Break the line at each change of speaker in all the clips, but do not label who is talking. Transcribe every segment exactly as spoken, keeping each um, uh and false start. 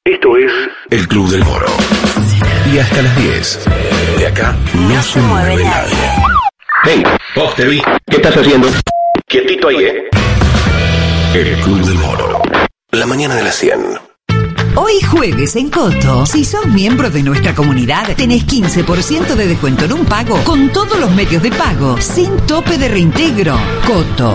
Esto es El Club del Moro. Y hasta las diez. De acá no, no se mueve nadie. Hey, vos te vi. ¿Qué estás haciendo? Quietito ahí, ¿eh? El Club del Moro. La mañana de las cien.
Hoy jueves en Coto, si sos miembro de nuestra comunidad, tenés quince por ciento de descuento en un pago con todos los medios de pago, sin tope de reintegro. Coto.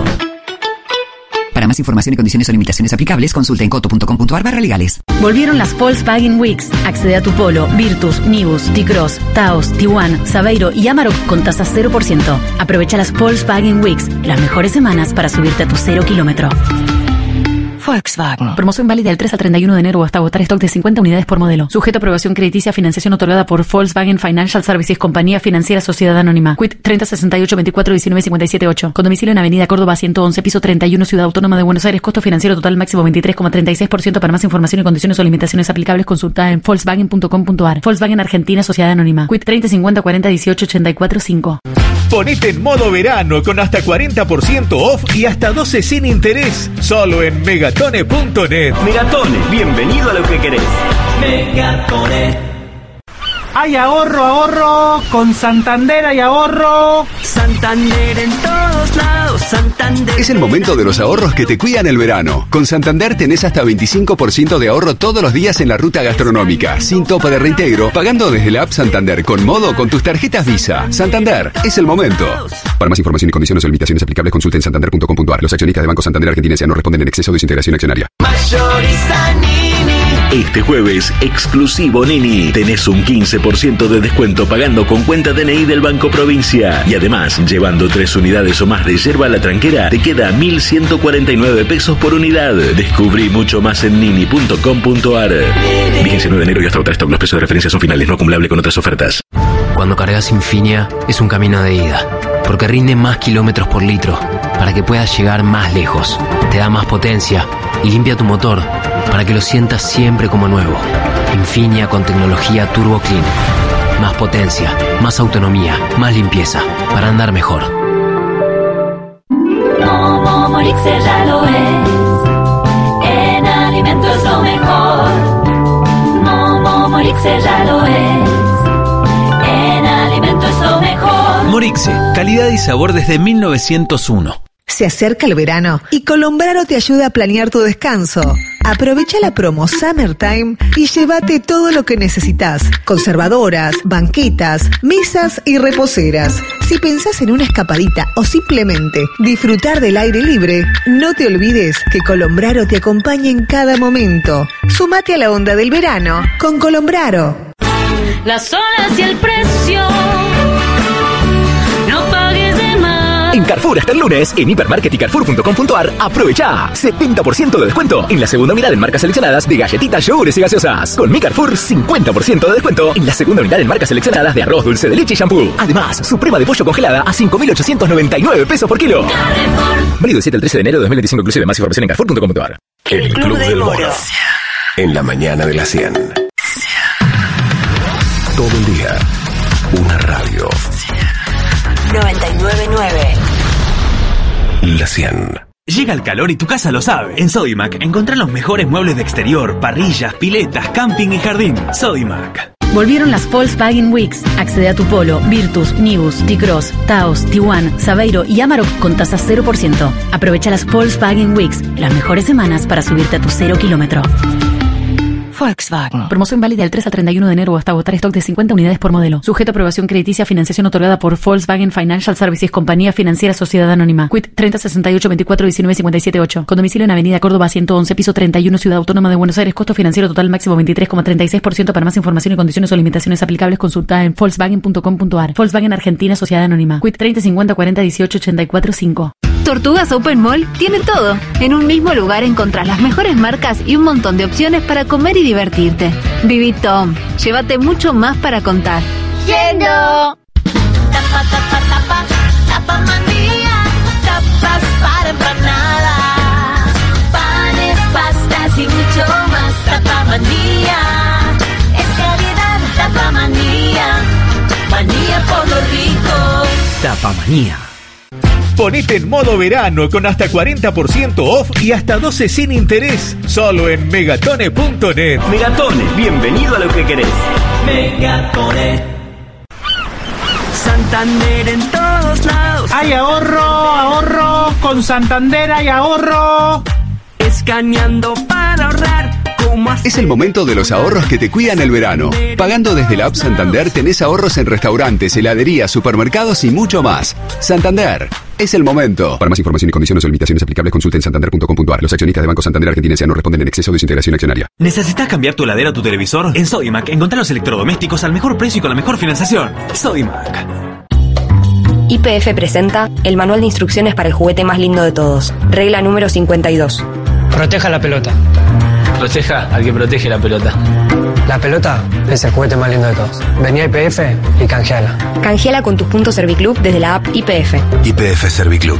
Para más información y condiciones o limitaciones aplicables, consulta en coto punto com punto ar barra legales.
Volvieron las Volkswagen Weeks. Accede a tu Polo, Virtus, Nibus, T-Cross, Taos, T uno, Saveiro y Amarok con tasa cero por ciento. Aprovecha las Volkswagen Weeks, las mejores semanas para subirte a tu cero kilómetro. Volkswagen. Promoción válida del tres al treinta y uno de enero hasta agotar stock de cincuenta unidades por modelo. Sujeto a aprobación crediticia, financiación otorgada por Volkswagen Financial Services, compañía financiera, sociedad anónima. Quit treinta sesenta y ocho veinticuatro diecinueve cincuenta y siete ocho. Con domicilio en Avenida Córdoba ciento once, piso treinta y uno, Ciudad Autónoma de Buenos Aires. Costo financiero total máximo veintitrés coma treinta y seis por ciento. Para más información y condiciones o limitaciones aplicables, consulta en volkswagen punto com punto ar. Volkswagen Argentina, sociedad anónima. Quit treinta cincuenta cuarenta dieciocho ochenta y cuatro cinco.
Ponete en modo verano con hasta cuarenta por ciento off y hasta doce sin interés. Solo en megatone punto net.
Megatone, bienvenido a lo que querés. Megatone.
Hay ahorro, ahorro, con Santander hay ahorro.
Santander en todos lados, Santander.
Es el momento de los ahorros que te cuidan el verano. Con Santander tenés hasta veinticinco por ciento de ahorro todos los días en la ruta gastronómica, sin tope de reintegro, pagando desde la app Santander con modo con tus tarjetas Visa. Santander, es el momento. Para más información y condiciones o limitaciones aplicables, consulta en santander punto com punto ar. Los accionistas de Banco Santander Argentina S A no responden en exceso de su integración accionaria.
Mayorista Nini.
Este jueves, exclusivo Nini. Tenés un quince por ciento de descuento pagando con cuenta D N I del Banco Provincia. Y además, llevando tres unidades o más de yerba a la tranquera, te queda mil ciento cuarenta y nueve pesos por unidad. Descubrí mucho más en nini punto com punto ar. Vigencia nueve de enero y hasta agotar stock. Los precios de referencia son finales, no acumulable con otras ofertas.
Cuando cargas Infinia, es un camino de ida. Porque rinde más kilómetros por litro, para que puedas llegar más lejos. Te da más potencia y limpia tu motor, para que lo sientas siempre como nuevo. Infinia con tecnología Turbo Clean. Más potencia, más autonomía, más limpieza, para andar mejor.
Momo Morixe ya lo es. En alimentos lo mejor. Momo Morixe ya lo es. En alimentos lo mejor.
Morixe, calidad y sabor desde mil novecientos uno.
Se acerca el verano y Colombraro te ayuda a planear tu descanso. Aprovecha la promo Summertime y llévate todo lo que necesitas. Conservadoras, banquetas, mesas y reposeras. Si pensás en una escapadita o simplemente disfrutar del aire libre, no te olvides que Colombraro te acompaña en cada momento. Sumate a la onda del verano con Colombraro.
Las olas y el precio. No pagues de más.
En Carrefour hasta el lunes, en hipermarket y carrefour punto com punto ar, aprovecha setenta por ciento de descuento en la segunda unidad en marcas seleccionadas de galletitas, yogures y gaseosas. Con mi Carrefour, cincuenta por ciento de descuento en la segunda unidad en marcas seleccionadas de arroz, dulce de leche y shampoo. Además, suprema de pollo congelada a cinco mil ochocientos noventa y nueve pesos por kilo. Carrefour. Válido del siete al trece de enero de dos mil veinticinco inclusive. Más información en carrefour punto com punto ar.
El Club del Moro. En la mañana de las cien. Todo el día. Una radio.
noventa y nueve punto nueve.
La cien.
Llega el calor y tu casa lo sabe. En Sodimac encontrá los mejores muebles de exterior, parrillas, piletas, camping y jardín. Sodimac.
Volvieron las Volkswagen Weeks. Accede a tu Polo, Virtus, Nibus, T-Cross, Taos, T uno, Saveiro y Amarok con tasa cero por ciento. Aprovecha las Volkswagen Weeks, las mejores semanas para subirte a tu cero kilómetro. Volkswagen. Promoción válida del tres al treinta y uno de enero hasta agotar stock de cincuenta unidades por modelo. Sujeto a aprobación crediticia, financiación otorgada por Volkswagen Financial Services, compañía financiera, sociedad anónima. Quit treinta sesenta y ocho veinticuatro diecinueve cincuenta y siete ocho. Con domicilio en Avenida Córdoba ciento once, piso treinta y uno, Ciudad Autónoma de Buenos Aires. Costo financiero total máximo veintitrés coma treinta y seis por ciento. Para más información y condiciones o limitaciones aplicables, consulta en volkswagen punto com punto ar. Volkswagen Argentina, sociedad anónima. Quit treinta cincuenta cuarenta dieciocho ochenta y cuatro cinco.
Tortugas Open Mall tiene todo. En un mismo lugar encontrás las mejores marcas y un montón de opciones para comer y divertirte. Viví Tom, llévate mucho más para contar.
Yendo. Tapa, tapa, tapa, tapa manía, tapas para empanadas, panes, pastas y mucho más. Tapa manía, es calidad. Tapa manía, manía por lo rico.
Tapa manía.
Ponete en modo verano con hasta cuarenta por ciento off y hasta doce sin interés. Solo en megatone punto net.
Megatone, bienvenido a lo que querés. Megatone.
Santander en todos lados.
Hay ahorro, ahorro. Con Santander hay ahorro.
Escaneando para ahorrar.
Es el momento de los ahorros que te cuidan el verano. Pagando desde la app Santander tenés ahorros en restaurantes, heladerías, supermercados y mucho más. Santander, es el momento. Para más información y condiciones o limitaciones aplicables, consulta en santander punto com punto a r. Los accionistas de Banco Santander Argentina S A no responden en exceso de su integración accionaria.
¿Necesitas cambiar tu heladera o tu televisor? En Sodimac encontrá los electrodomésticos al mejor precio y con la mejor financiación. Sodimac.
Y P F presenta el manual de instrucciones para el juguete más lindo de todos. Regla número cincuenta y dos.
Proteja la pelota.
Proteja al que protege la pelota.
La pelota es el juguete más lindo de todos. Vení a I P F y canjeala.
Canjeala con tus puntos Serviclub desde la app I P F.
I P F Serviclub.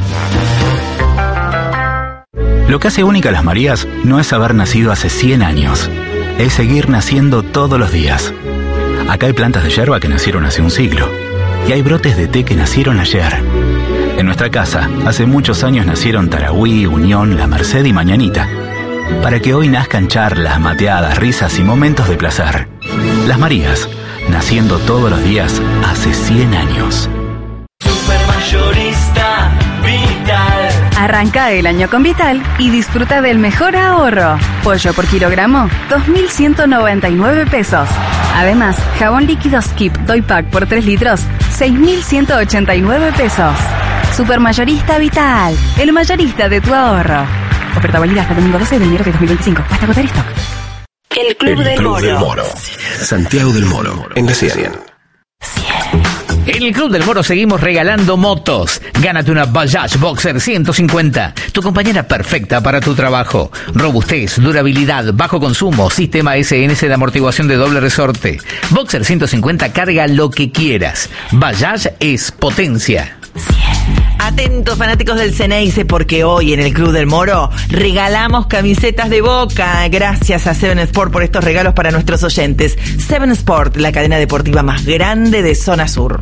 Lo que hace única a las Marías no es haber nacido hace cien años. Es seguir naciendo todos los días. Acá hay plantas de yerba que nacieron hace un siglo. Y hay brotes de té que nacieron ayer. En nuestra casa, hace muchos años nacieron Tarahui, Unión, La Merced y Mañanita. Para que hoy nazcan charlas, mateadas, risas y momentos de placer. Las Marías, naciendo todos los días hace cien años.
Supermayorista Vital.
Arranca el año con Vital y disfruta del mejor ahorro. Pollo por kilogramo, dos mil ciento noventa y nueve pesos. Además, jabón líquido Skip Doy Pack por tres litros, seis mil ciento ochenta y nueve pesos. Supermayorista Vital, el mayorista de tu ahorro. Oferta válida hasta el domingo doce de enero de dos mil veinticinco. Hasta agotar stock.
El Club,
el
del,
Club
Moro.
del Moro. Santiago del Moro, en la cien.
En el Club del Moro seguimos regalando motos. Gánate una Bajaj Boxer ciento cincuenta, tu compañera perfecta para tu trabajo. Robustez, durabilidad, bajo consumo, sistema S N S de amortiguación de doble resorte. Boxer ciento cincuenta carga lo que quieras. Bajaj es potencia.
Atentos fanáticos del Ceneice, porque hoy en el Club del Moro regalamos camisetas de Boca. Gracias a Seven Sport por estos regalos para nuestros oyentes. Seven Sport, la cadena deportiva más grande de zona sur.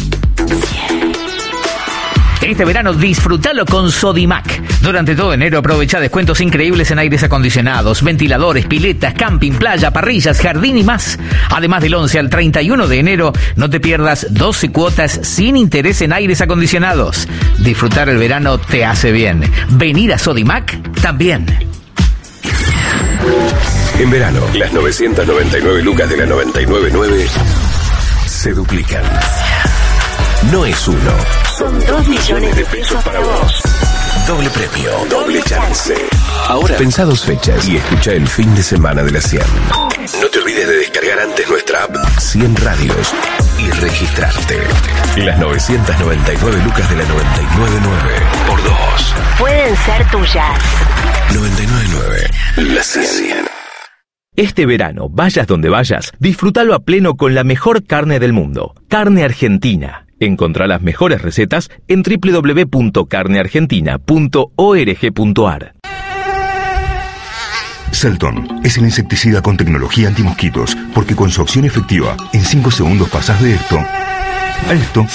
Este verano disfrútalo con Sodimac. Durante todo enero aprovecha descuentos increíbles en aires acondicionados, ventiladores, piletas, camping, playa, parrillas, jardín y más. Además, del once al treinta y uno de enero, no te pierdas doce cuotas sin interés en aires acondicionados. Disfrutar el verano te hace bien. Venir a Sodimac también.
En verano, las novecientas noventa y nueve lucas de la noventa y nueve punto nueve se duplican. No es uno,
Son dos millones de pesos para vos.
doble premio, doble chance. Ahora pensá dos fechas y escucha el fin de semana de la cien. No te olvides de descargar antes nuestra app cien Radios y registrarte. Las novecientas noventa y nueve lucas de la noventa y nueve punto nueve por dos.
Pueden ser tuyas.
noventa y nueve punto nueve, la cien.
Este verano, vayas donde vayas, disfrútalo a pleno con la mejor carne del mundo. Carne Argentina. Encontrá las mejores recetas en doble u doble u doble u punto carne argentina punto org punto a r.
Selton es el insecticida con tecnología antimosquitos, porque con su acción efectiva, en cinco segundos pasás de esto a esto.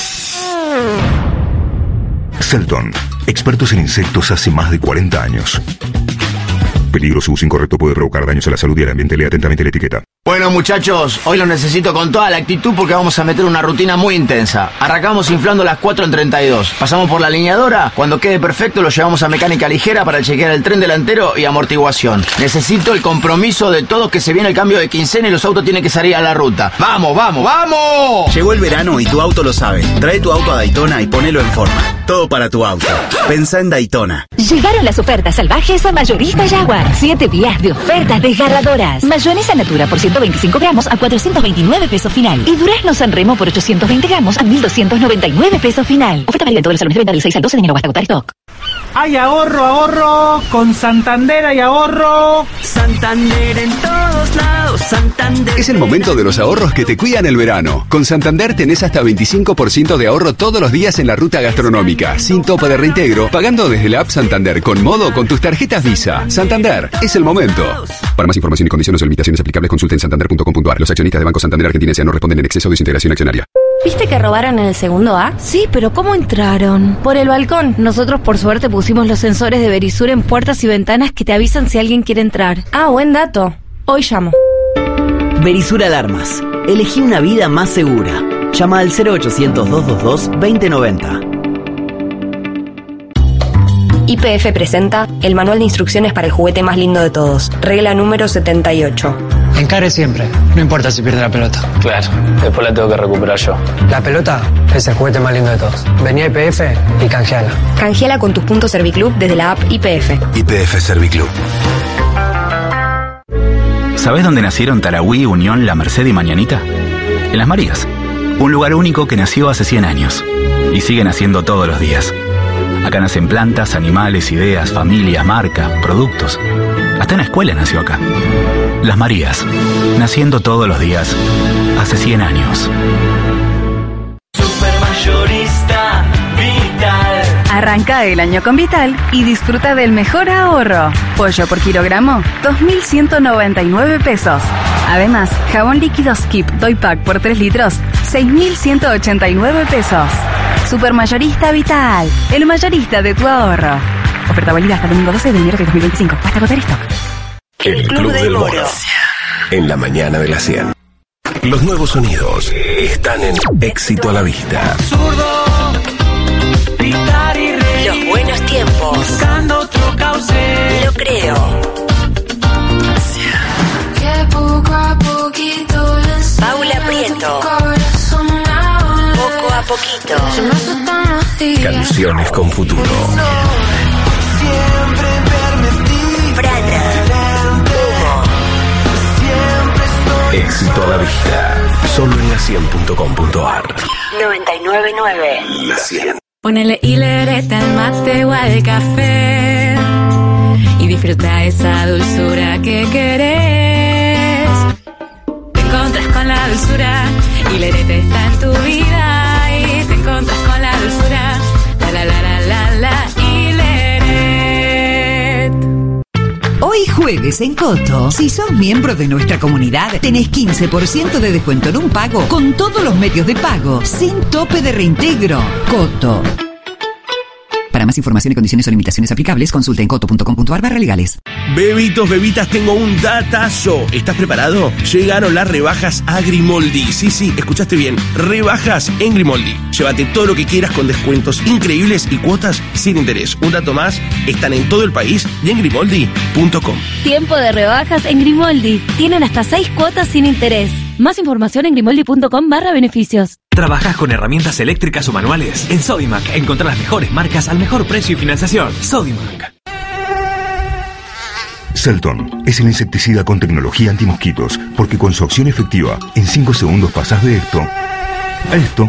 Selton, expertos en insectos hace más de cuarenta años. Peligro, su uso incorrecto puede provocar daños a la salud y al ambiente. Lea atentamente la etiqueta.
Bueno, muchachos, hoy los necesito con toda la actitud porque vamos a meter una rutina muy intensa. Arrancamos inflando las cuatro en treinta y dos. Pasamos por la alineadora. Cuando quede perfecto lo llevamos a mecánica ligera para chequear el tren delantero y amortiguación. Necesito el compromiso de todos, que se viene el cambio de quincena y los autos tienen que salir a la ruta. ¡Vamos, vamos, vamos!
Llegó el verano y tu auto lo sabe. Trae tu auto a Daytona y ponelo en forma. Todo para tu auto. Pensá en Daytona.
Llegaron las ofertas salvajes a Mayorista Jaguar. Siete días de ofertas desgarradoras. Mayonesa Natura por ciento veinticinco gramos a cuatrocientos veintinueve pesos final. Y Durazno San Remo por ochocientos veinte gramos a mil doscientos noventa y nueve pesos final. Oferta válida en todos los salones de venta del seis al doce de enero hasta agotar stock.
Hay ahorro, ahorro. Con Santander hay ahorro.
Santander en todos lados. Santander.
Es el momento de los ahorros que te cuidan el verano. Con Santander tenés hasta veinticinco por ciento de ahorro todos los días en la ruta gastronómica, sin tope de reintegro, pagando desde la app Santander con modo con tus tarjetas Visa. Santander, es el momento. Para más información y condiciones o limitaciones aplicables, consulta en santander punto com punto a r. Los accionistas de Banco Santander Argentina S A no responden en exceso de su integración accionaria.
¿Viste que robaron en el segundo A?
Sí, pero ¿cómo entraron?
Por el balcón. Nosotros por suerte pusimos los sensores de Verisur en puertas y ventanas que te avisan si alguien quiere entrar.
Ah, buen dato. Hoy llamo.
Verisur Alarmas. Elegí una vida más segura. Llama al cero ochocientos, doscientos veintidós, veinte noventa.
Y P F presenta el manual de instrucciones para el juguete más lindo de todos. Regla número setenta y ocho.
Encare siempre, no importa si pierde la pelota.
Claro, después la tengo que recuperar yo.
La pelota es el juguete más lindo de todos. Vení a I P F y canjeala.
Canjeala con tus puntos Serviclub desde la app I P F.
I P F Serviclub.
¿Sabés dónde nacieron Tarahui, Unión, La Merced y Mañanita? En Las Marías. Un lugar único que nació hace cien años. Y sigue naciendo todos los días. Acá nacen plantas, animales, ideas, familias, marcas, productos. Hasta una escuela nació acá. Las Marías, naciendo todos los días, hace cien años.
Supermayorista Vital.
Arranca el año con Vital y disfruta del mejor ahorro. Pollo por kilogramo, dos mil ciento noventa y nueve pesos. Además, jabón líquido Skip Doypack por tres litros, seis mil ciento ochenta y nueve pesos. Supermayorista Vital, el mayorista de tu ahorro. Oferta válida hasta el domingo doce de enero de dos mil veinticinco. Hasta agotar stock.
El Club del Moro. En la mañana de las cien. Los nuevos sonidos están en Éxito a la Vista.
Los buenos tiempos.
Buscando otro cauce.
Lo creo.
Que poco a poquito
Paula Prieto. Poco a poquito.
Canciones con futuro.
Frana.
Éxito a la Vista. Solo en la cien punto com punto a r.
noventa y nueve punto nueve.
La cien.
Ponele hilereta al mate o al café y disfruta esa dulzura que querés. Te encontras con la dulzura, hilereta está en tu vida y te encontras con la dulzura. La la la la la la hileret.
Hoy jueves en Coto, si sos miembro de nuestra comunidad, tenés quince por ciento de descuento en un pago con todos los medios de pago, sin tope de reintegro. Coto. Para más información y condiciones o limitaciones aplicables, consulta en coto punto com punto a r barra legales.
Bebitos, bebitas, tengo un datazo. ¿Estás preparado? Llegaron las rebajas a Grimoldi. Sí, sí, escuchaste bien. Rebajas en Grimoldi. Llévate todo lo que quieras con descuentos increíbles y cuotas sin interés. Un dato más, están en todo el país y en grimoldi punto com.
Tiempo de rebajas en Grimoldi. Tienen hasta seis cuotas sin interés. Más información en grimoldi punto com barra beneficios.
¿Trabajas con herramientas eléctricas o manuales? En Sodimac encontrás las mejores marcas al mejor precio y financiación. Sodimac.
Selton es el insecticida con tecnología antimosquitos, porque con su acción efectiva, en cinco segundos pasás de esto a esto.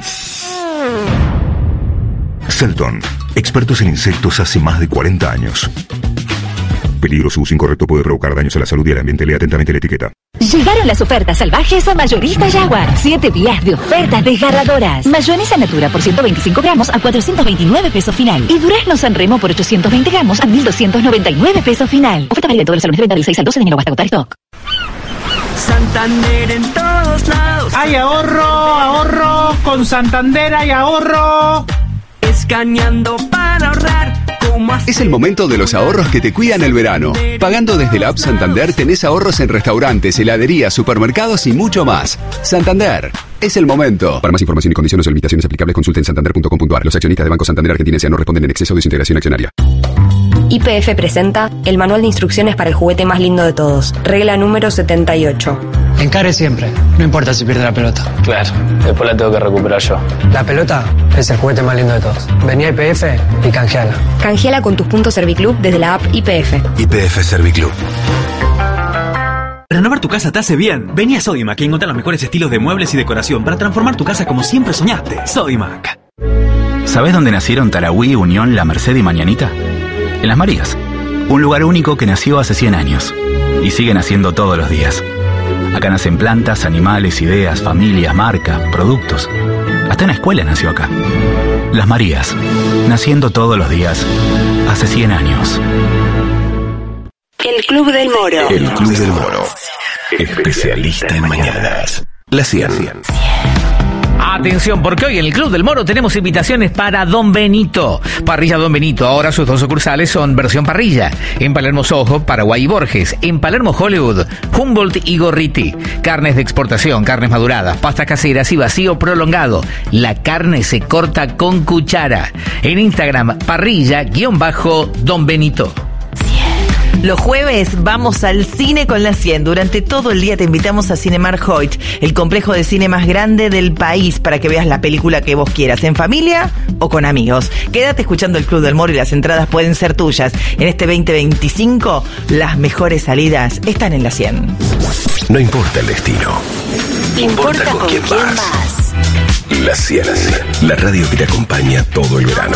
Selton, expertos en insectos hace más de cuarenta años. Peligro, su uso incorrecto puede provocar daños a la salud y al ambiente. Lea atentamente la etiqueta.
Llegaron las ofertas salvajes a Mayorista Jaguar. Siete días de ofertas desgarradoras. Mayonesa Natura por ciento veinticinco gramos a cuatrocientos veintinueve pesos final. Y Durazno Sanremo por ochocientos veinte gramos a mil doscientos noventa y nueve pesos final. Oferta válida en todos los salones de venta del seis al doce de enero hasta agotar stock.
Santander en todos lados.
Hay ahorro, ahorro. Con Santander hay ahorro.
Escaneando para ahorrar.
Es el momento de los ahorros que te cuidan el verano. Pagando desde la app Santander tenés ahorros en restaurantes, heladerías, supermercados y mucho más. Santander, es el momento. Para más información y condiciones o limitaciones aplicables, consulten santander punto com punto a r. Los accionistas de Banco Santander Argentina S A no responden en exceso de su integración accionaria.
Y P F presenta el manual de instrucciones para el juguete más lindo de todos. Regla número setenta y ocho.
Encare siempre, no importa si pierde la pelota.
Claro, después la tengo que recuperar yo.
La pelota es el juguete más lindo de todos. Vení a I P F y canjeala.
Canjeala con tus puntos Serviclub desde la app I P F.
I P F Serviclub.
Renovar tu casa te hace bien. Vení a Sodimac y encontrar los mejores estilos de muebles y decoración para transformar tu casa como siempre soñaste. Sodimac.
¿Sabés dónde nacieron Tarahui, Unión, La Merced y Mañanita? En Las Marías. Un lugar único que nació hace cien años. Y sigue naciendo todos los días. Acá nacen plantas, animales, ideas, familias, marcas, productos. Hasta una escuela nació acá. Las Marías, naciendo todos los días, hace cien años.
El Club del Moro.
El Club del Moro. Especialista en mañanas. La cien.
Atención, porque hoy en el Club del Moro tenemos invitaciones para Don Benito. Parrilla Don Benito, ahora sus dos sucursales son versión parrilla. En Palermo Soho, Paraguay y Borges. En Palermo Hollywood, Humboldt y Gorriti. Carnes de exportación, carnes maduradas, pastas caseras y vacío prolongado. La carne se corta con cuchara. En Instagram, parrilla-Don Benito.
Los jueves vamos al cine con la cien. Durante todo el día te invitamos a Cinemark Hoyt, el complejo de cine más grande del país, para que veas la película que vos quieras, en familia o con amigos. Quédate escuchando el Club del Moro y las entradas pueden ser tuyas. En este veinte veinticinco, las mejores salidas están en la cien.
No importa el destino, importa, importa con, con quién vas. vas. La cien, la radio que te acompaña todo el verano.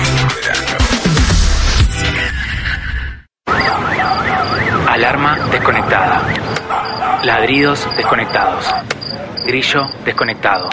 Alarma desconectada. Ladridos desconectados. Grillo desconectado.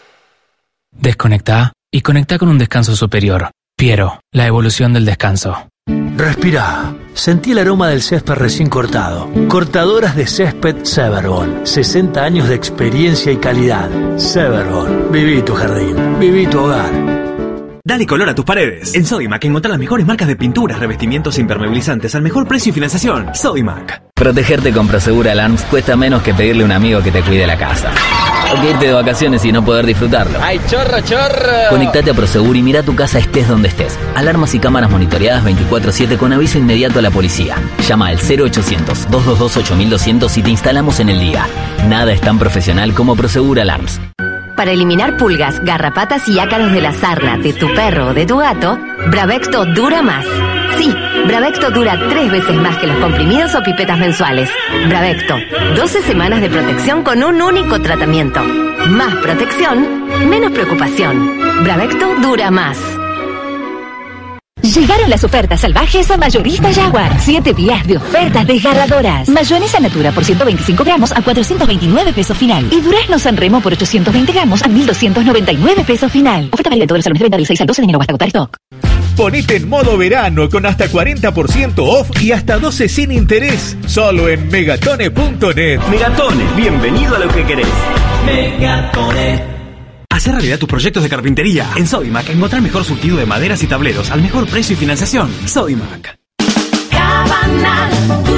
Desconectá y conectá con un descanso superior. Piero, la evolución del descanso.
Respirá. Sentí el aroma del césped recién cortado. Cortadoras de césped Severbond. sesenta años de experiencia y calidad. Severbond. Viví tu jardín. Viví tu hogar.
Dale color a tus paredes. En Sodimac encontrá las mejores marcas de pinturas, revestimientos e impermeabilizantes al mejor precio y financiación. Sodimac.
Protegerte con Prosegur Alarms cuesta menos que pedirle a un amigo que te cuide la casa. O que irte de vacaciones y no poder disfrutarlo.
¡Ay, chorro, chorro!
Conectate a Prosegur y mira tu casa estés donde estés. Alarmas y cámaras monitoreadas veinticuatro siete con aviso inmediato a la policía. Llama al cero ochocientos, dos dos dos, ocho mil doscientos y te instalamos en el día. Nada es tan profesional como Prosegur Alarms.
Para eliminar pulgas, garrapatas y ácaros de la sarna de tu perro o de tu gato, Bravecto dura más. Sí, Bravecto dura tres veces más que los comprimidos o pipetas mensuales. Bravecto, doce semanas de protección con un único tratamiento. Más protección, menos preocupación. Bravecto dura más. Llegaron las ofertas salvajes a Mayorista Jaguar. Siete días de ofertas desgarradoras. Mayonesa Natura por ciento veinticinco gramos a cuatrocientos veintinueve pesos final. Y Durazno Sanremo por ochocientos veinte gramos a mil doscientos noventa y nueve pesos final. Oferta válida en todos los salones de venta del seis al doce de enero hasta agotar stock.
Ponete en modo verano con hasta cuarenta por ciento off y hasta doce sin interés. Solo en megatone punto net.
Megatone, bienvenido a lo que querés.
Megatone. Hacer realidad tus proyectos de carpintería. En Sodimac encontrar el mejor surtido de maderas y tableros al mejor precio y financiación. Sodimac.
Cabanal,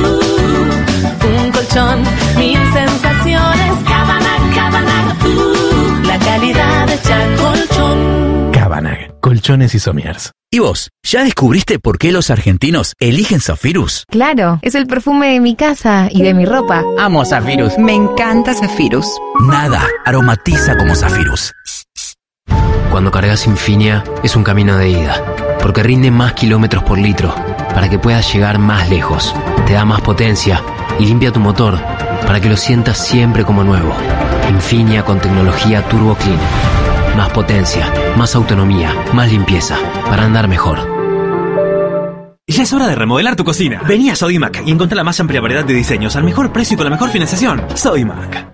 uh, un colchón, mil sensaciones. Cabanal, Cabanal, uh, la calidad hecha colchón.
Cabanal, colchones y somiers.
¿Y vos? ¿Ya descubriste por qué los argentinos eligen Zafirus?
Claro, es el perfume de mi casa y de mi ropa.
Amo Zafirus.
Me encanta Zafirus.
Nada aromatiza como Zafirus.
Cuando cargas Infinia es un camino de ida, porque rinde más kilómetros por litro, para que puedas llegar más lejos. Te da más potencia y limpia tu motor, para que lo sientas siempre como nuevo. Infinia con tecnología Turbo Clean. Más potencia, más autonomía, más limpieza, para andar mejor.
Ya es hora de remodelar tu cocina. Vení a Sodimac y encontrá la más amplia variedad de diseños al mejor precio y con la mejor financiación. Sodimac.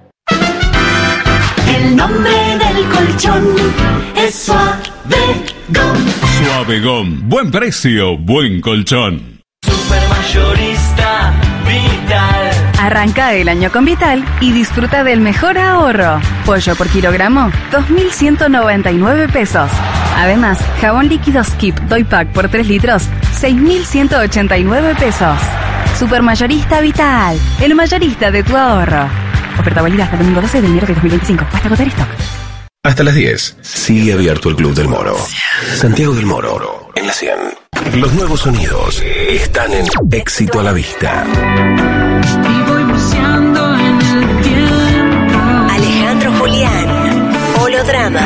El nombre del colchón es Suavegom.
Suavegom. Buen precio, buen colchón.
Supermayorista Vital.
Arranca el año con Vital y disfruta del mejor ahorro. Pollo por kilogramo, dos mil ciento noventa y nueve pesos. Además, jabón líquido Skip Doypack por tres litros, seis mil ciento ochenta y nueve pesos. Supermayorista Vital, el mayorista de tu ahorro. Oferta válida hasta el domingo doce de enero de dos mil veinticinco. Hasta agotar stock.
Hasta las diez. Sigue abierto el Club del Moro. Santiago del Moro, en la cien. Los nuevos sonidos están en Éxito a la Vista.
Y voy buceando en el tiempo.
Alejandro Julián, Holodrama.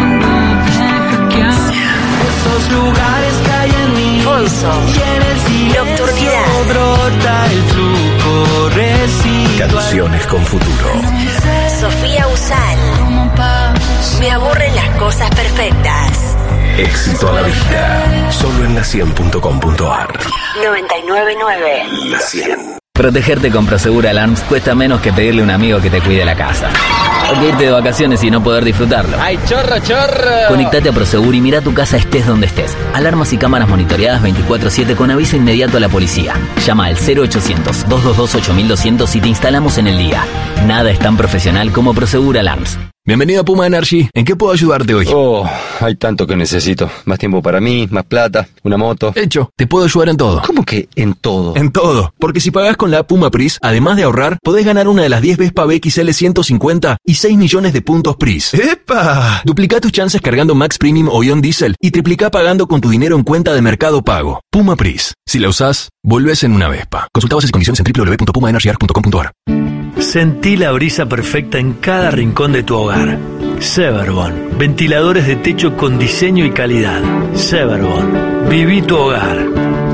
Esos lugares que hay en mí.
Fonso, Nocturnidad.
Brota el flujo residual.
Canciones con futuro.
Sofía Usal. Me aburren las cosas perfectas.
Éxito a la Vista. Solo en la cien punto com punto ar.
noventa y nueve punto nueve.
La cien.
Protegerte con Prosegur Alarms cuesta menos que pedirle a un amigo que te cuide la casa. O que irte de vacaciones y no poder disfrutarlo.
¡Ay, chorro, chorro!
Conectate a Prosegur y mira tu casa estés donde estés. Alarmas y cámaras monitoreadas veinticuatro siete con aviso inmediato a la policía. Llama al cero ochocientos, dos dos dos, ocho mil doscientos y te instalamos en el día. Nada es tan profesional como Prosegur Alarms.
Bienvenido a Puma Energy. ¿En qué puedo ayudarte hoy?
Oh, hay tanto que necesito. Más tiempo para mí, más plata, una moto.
Hecho, te puedo ayudar en todo.
¿Cómo que en todo?
En todo. Porque si pagás con la app Puma Pris, además de ahorrar, podés ganar una de las diez Vespa B X L ciento cincuenta y seis millones de puntos Pris. ¡Epa! Duplica tus chances cargando Max Premium o Ion Diesel y triplica pagando con tu dinero en cuenta de Mercado Pago. Puma Pris. Si la usás, volvés en una Vespa. Consulta bases y condiciones en w w w punto puma energy punto com punto a r.
Sentí la brisa perfecta en cada rincón de tu hogar. Severbon, ventiladores de techo con diseño y calidad. Severbon, viví tu hogar.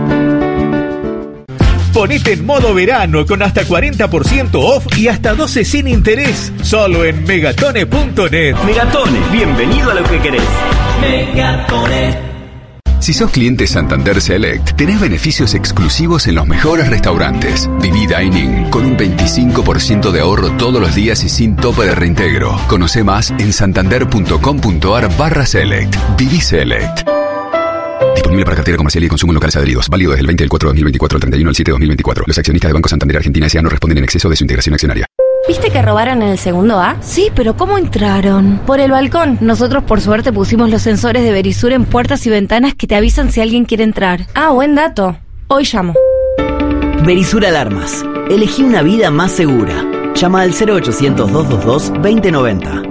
Ponete en modo verano con hasta cuarenta por ciento off y hasta doce sin interés. Solo en megatone punto net.
Megatone, bienvenido a lo que querés.
Megatone.
Si sos cliente Santander Select, tenés beneficios exclusivos en los mejores restaurantes. Viví Dining, con un veinticinco por ciento de ahorro todos los días y sin tope de reintegro. Conoce más en santander punto com punto a r barra Select. Viví Select. Disponible para cartera comercial y consumo en locales adheridos. Válido desde el veinte del cuatro de dos mil veinticuatro al treinta y uno del siete de dos mil veinticuatro. Los accionistas de Banco Santander Argentina S A no responden en exceso de su integración accionaria.
¿Viste que robaron en el segundo A? Sí, pero ¿cómo entraron? Por el balcón. Nosotros por suerte pusimos los sensores de Verisur en puertas y ventanas que te avisan si alguien quiere entrar. Ah, buen dato. Hoy llamo.
Verisur Alarmas. Elegí una vida más segura. Llama al cero ochocientos, doscientos veintidós, veinte noventa.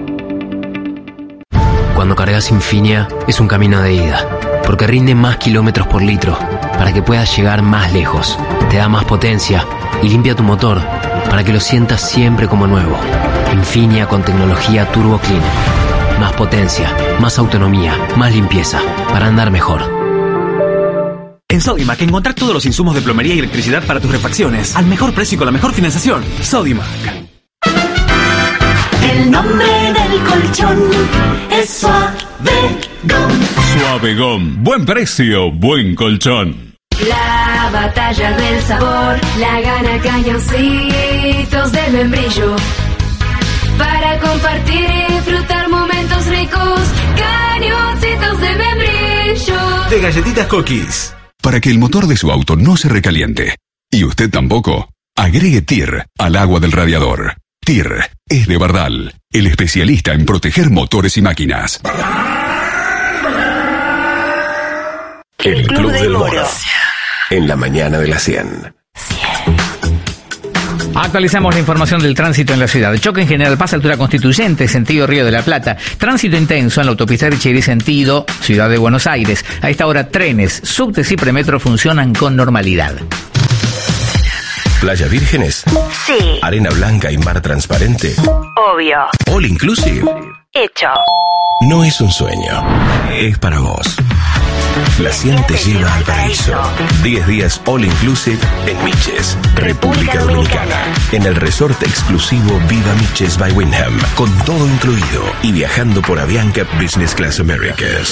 Cuando cargas Infinia es un camino de ida, porque rinde más kilómetros por litro para que puedas llegar más lejos. Te da más potencia y limpia tu motor para que lo sientas siempre como nuevo. Infinia con tecnología Turbo Clean. Más potencia, más autonomía, más limpieza para andar mejor.
En Sodimac encontrás todos los insumos de plomería y electricidad para tus refacciones al mejor precio y con la mejor financiación. Sodimac.
El nombre del colchón es Suavegom.
Suavegom. Buen precio, buen colchón.
La batalla del sabor la gana Cañoncitos de Membrillo. Para compartir y disfrutar momentos ricos, Cañoncitos de Membrillo.
De galletitas cookies.
Para que el motor de su auto no se recaliente, y usted tampoco, agregue T I R al agua del radiador. T I R es de Bardal, el especialista en proteger motores y máquinas. El Club del Moro. En la mañana de la cien.
Actualizamos la información del tránsito en la ciudad. Choque en General Paz, altura Constituyente, sentido Río de la Plata. Tránsito intenso en la autopista Richeri, sentido Ciudad de Buenos Aires. A esta hora, trenes, subtes y premetro funcionan con normalidad.
¿Playa Vírgenes?
Sí.
¿Arena blanca y mar transparente?
Obvio.
¿All inclusive?
Hecho.
No es un sueño, es para vos. La cien te lleva al paraíso. diez días all inclusive en Miches, República Dominicana. En el resort exclusivo Viva Miches by Wyndham, con todo incluido y viajando por Avianca Business Class Americas.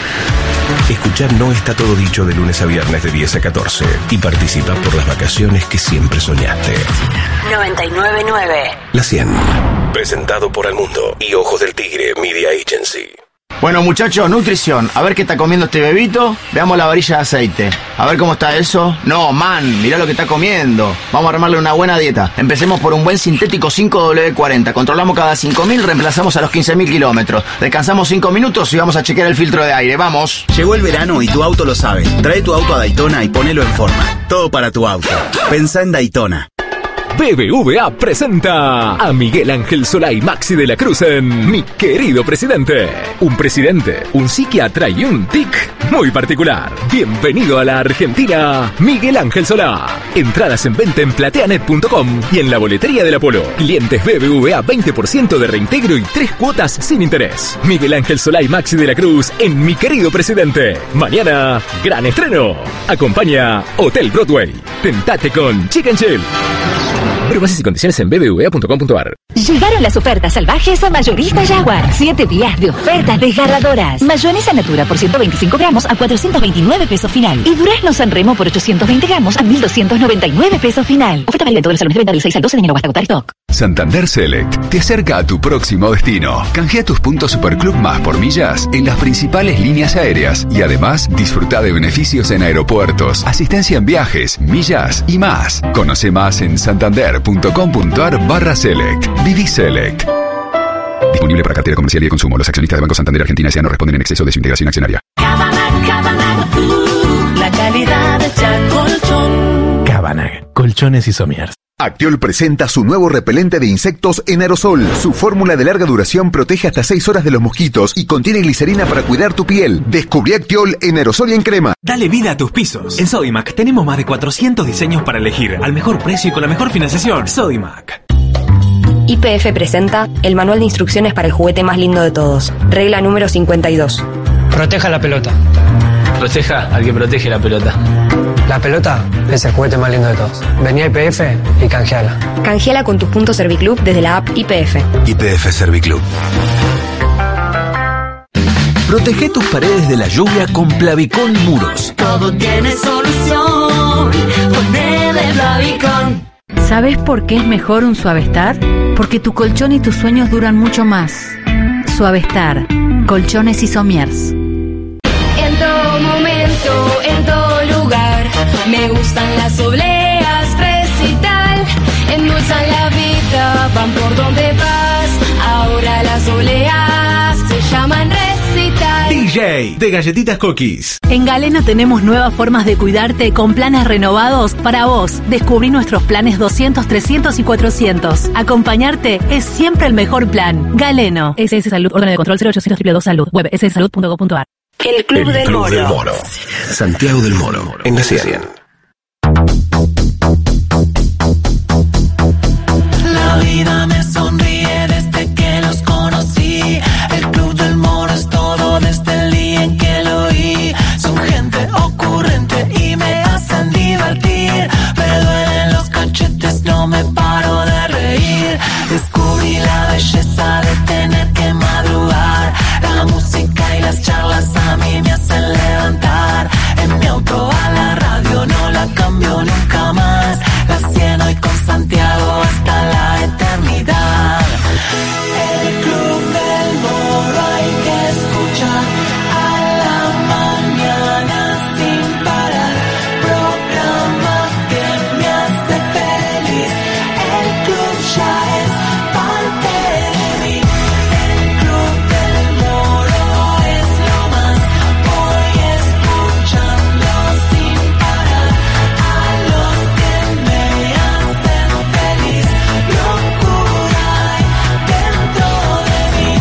Escuchar No Está Todo Dicho de lunes a viernes de diez a catorce y participa por las vacaciones que siempre soñaste.
noventa y nueve punto nueve.
La cien. Presentado por El Mundo y Ojos del Tigre Media Agency.
Bueno, muchachos, nutrición. A ver qué está comiendo este bebito. Veamos la varilla de aceite. A ver cómo está eso. No, man, mirá lo que está comiendo. Vamos a armarle una buena dieta. Empecemos por un buen sintético cinco W cuarenta. Controlamos cada cinco mil, reemplazamos a los quince mil kilómetros. Descansamos cinco minutos y vamos a chequear el filtro de aire. Vamos.
Llegó el verano y tu auto lo sabe. Trae tu auto a Daytona y ponelo en forma. Todo para tu auto. Pensá en Daytona.
B B V A presenta a Miguel Ángel Solá y Maxi de la Cruz en Mi Querido Presidente. Un presidente, un psiquiatra y un tic muy particular. Bienvenido a la Argentina, Miguel Ángel Solá. Entradas en venta en plateanet punto com y en la boletería del Apolo. Clientes B B V A veinte por ciento de reintegro y tres cuotas sin interés. Miguel Ángel Solá y Maxi de la Cruz en Mi Querido Presidente. Mañana, gran estreno. Acompaña Hotel Broadway. Tentate con Chicken Chill. Pero bases y condiciones en b b v a punto com punto a r.
Llegaron las ofertas salvajes a Mayorista Jaguar. Siete días de ofertas desgarradoras. Mayonesa Natura por ciento veinticinco gramos a cuatrocientos veintinueve pesos final. Y Durazno Sanremo por ochocientos veinte gramos a mil doscientos noventa y nueve pesos final. Oferta válida en todos los salones de venta del seis al doce de enero hasta agotar stock.
Santander Select te acerca a tu próximo destino. Canjea tus puntos Superclub más por millas en las principales líneas aéreas y además disfruta de beneficios en aeropuertos, asistencia en viajes, millas y más. Conoce más en santander punto com punto a r barra select. Viví Select.
Disponible para cartera comercial y de consumo. Los accionistas de Banco Santander Argentina S A no responden en exceso de su integración accionaria.
Cabanag, Cabanag, uh, la calidad hecha colchón.
Cabanag, colchones y somiers.
Actiol presenta su nuevo repelente de insectos en aerosol. Su fórmula de larga duración protege hasta seis horas de los mosquitos y contiene glicerina para cuidar tu piel. Descubrí Actiol en aerosol y en crema.
Dale vida a tus pisos. En Sodimac tenemos más de cuatrocientos diseños para elegir, al mejor precio y con la mejor financiación. Sodimac.
Y P F presenta el manual de instrucciones para el juguete más lindo de todos. Regla número cincuenta y dos.
Proteja la pelota.
Proteja al que protege la pelota.
La pelota es el juguete más lindo de todos. Vení a I P F y canjeala.
Canjeala con tus puntos Serviclub desde la app I P F.
I P F Serviclub.
Protege tus paredes de la lluvia con Plavicón Muros.
Todo tiene solución con D de Plavicón.
¿Sabes por qué es mejor un Suavestar? Porque tu colchón y tus sueños duran mucho más. Suavestar, colchones y somiers.
En todo momento, en todo lugar, me gustan las obleas Recital. Endulzan la vida, van por donde vas. Ahora las obleas se llaman Recital.
D J de Galletitas Cookies.
En Galeno tenemos nuevas formas de cuidarte con planes renovados para vos. Descubrí nuestros planes doscientos, trescientos y cuatrocientos. Acompañarte es siempre el mejor plan. Galeno. S S Salud, orden de control cero ochocientos dos dos Salud. Web s s salud punto com punto a r.
El Club,
el
del,
Club
Moro.
del Moro. Santiago del Moro, en la cien.
La vida me sonríe desde que los conocí. El Club del Moro es todo desde el día en que lo oí. Son gente ocurrente y me hacen divertir. Me duelen los cachetes, no me paro de reír. Descubrí la belleza de tener que madrugar. La música y las charlas a mí me hacen levantar. En mi auto a la radio no la cambio nunca más. La cien hoy con Santiago hasta la eternidad. El Club del Moro hay que escuchar a la mañana sin parar. Programa que me hace feliz. El club ya es parte de mí. El Club del Moro es lo más. Voy escuchando sin parar a los que me hacen feliz. Locura hay dentro de mí.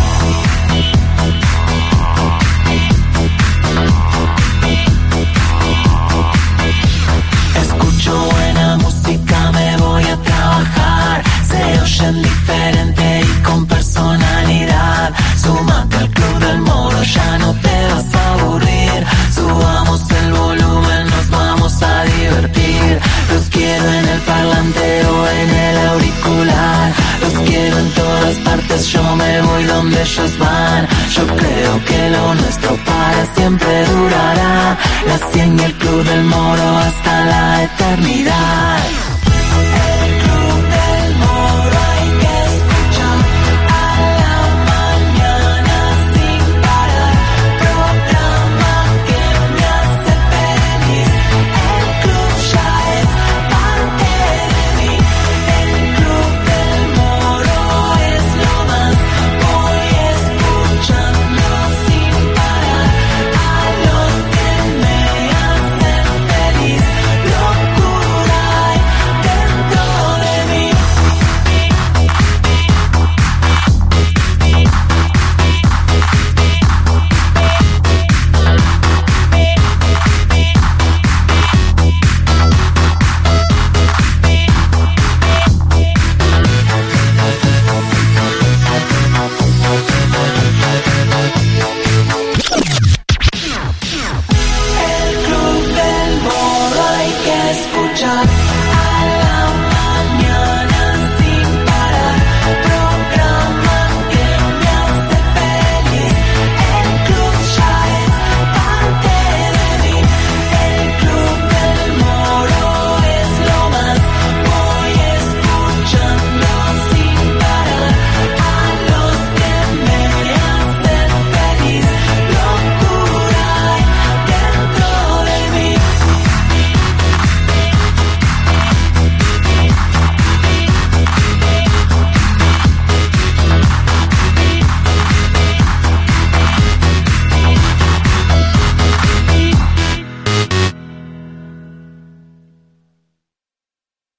Escucho buena música, me voy a trabajar. Se oyen diferente y con personalidad. Súmate al Club del Moro, ya no te vas a aburrir. Subamos el volumen, nos vamos a divertir. Los quiero en el parlante o en el auricular. Los quiero en todas partes, yo me voy donde ellos van. Yo creo que lo nuestro para siempre durará. La cien y el Club del Moro hasta la eternidad.